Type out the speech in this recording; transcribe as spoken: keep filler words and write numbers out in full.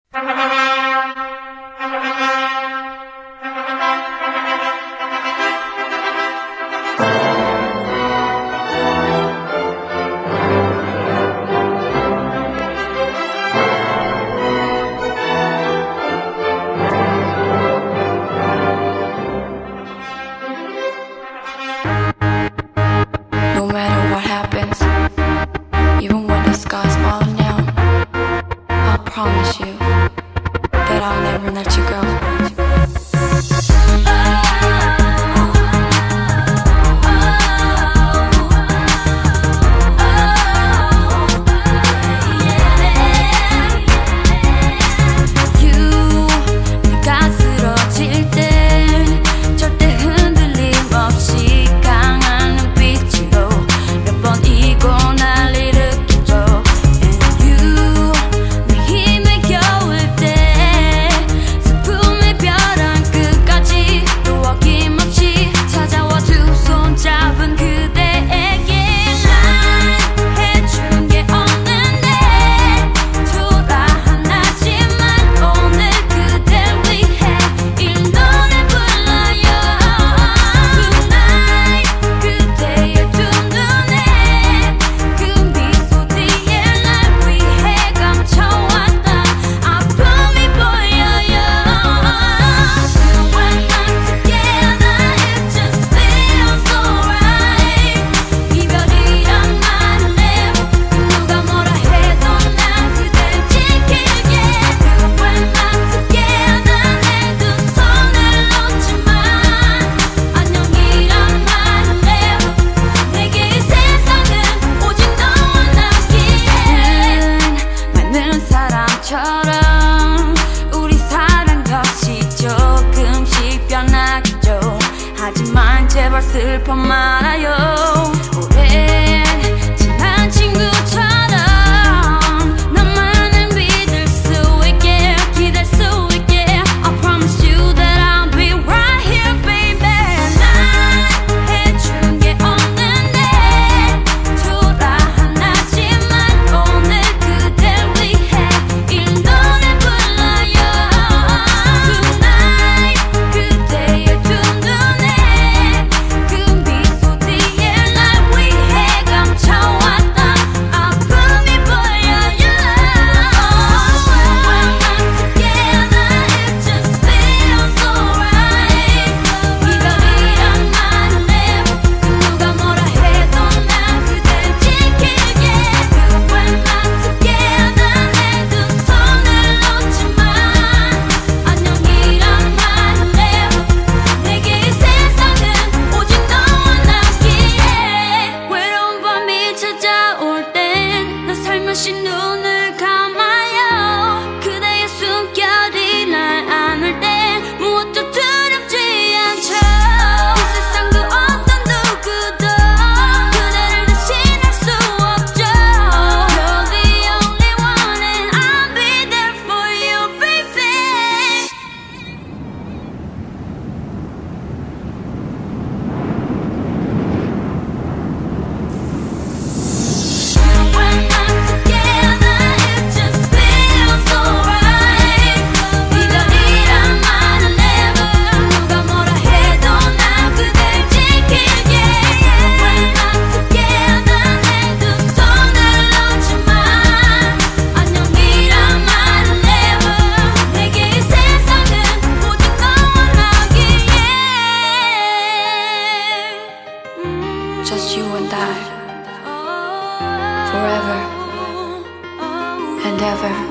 No matter what happens, even when the sky's falling down, I'll promise you that I'll never let you go. 우리 사랑 역시 조금씩 변하겠죠. 하지만 제발 슬퍼 말아요. 오랜 친한 친구처럼 나만을 믿을 수 있게 기댈 수 있게 I promise you that I'll be right here baby. 난 해준 게 없는데 초라하지만 오늘 그댈 위해 이 노래 불러요. Tonight 그대의 두 눈에 그 미소 뒤에 날 위해 감춰왔던 아픔이 보여요. When I'm together it just feels alright. 이별이란 말은 never 누가 뭐라 해도 난 그댈 지킬게. When I'm together 내 두 손을 놓지만 안녕이란 말은 never 내게 이 세상은 오직 너와 나기에. 외로운 밤이 찾아올 땐 나 살며시 눈을 감아요. 그대의 숨결이 날 안을 때 무엇도 두렵지 않죠. 이 세상 그 어떤 누구도 그대를 대신할 수 없죠. You're the only one and I'll be there for you baby. When I'm together it just feels alright. 이별이란 말은 never 누가 뭐라 해도 난 그댈 지킬게. When I'm together 내 두 손을 놓지만 안녕이란 말은 never 내게 이 세상은 오직 너와 나기에. Just you and I forever and ever.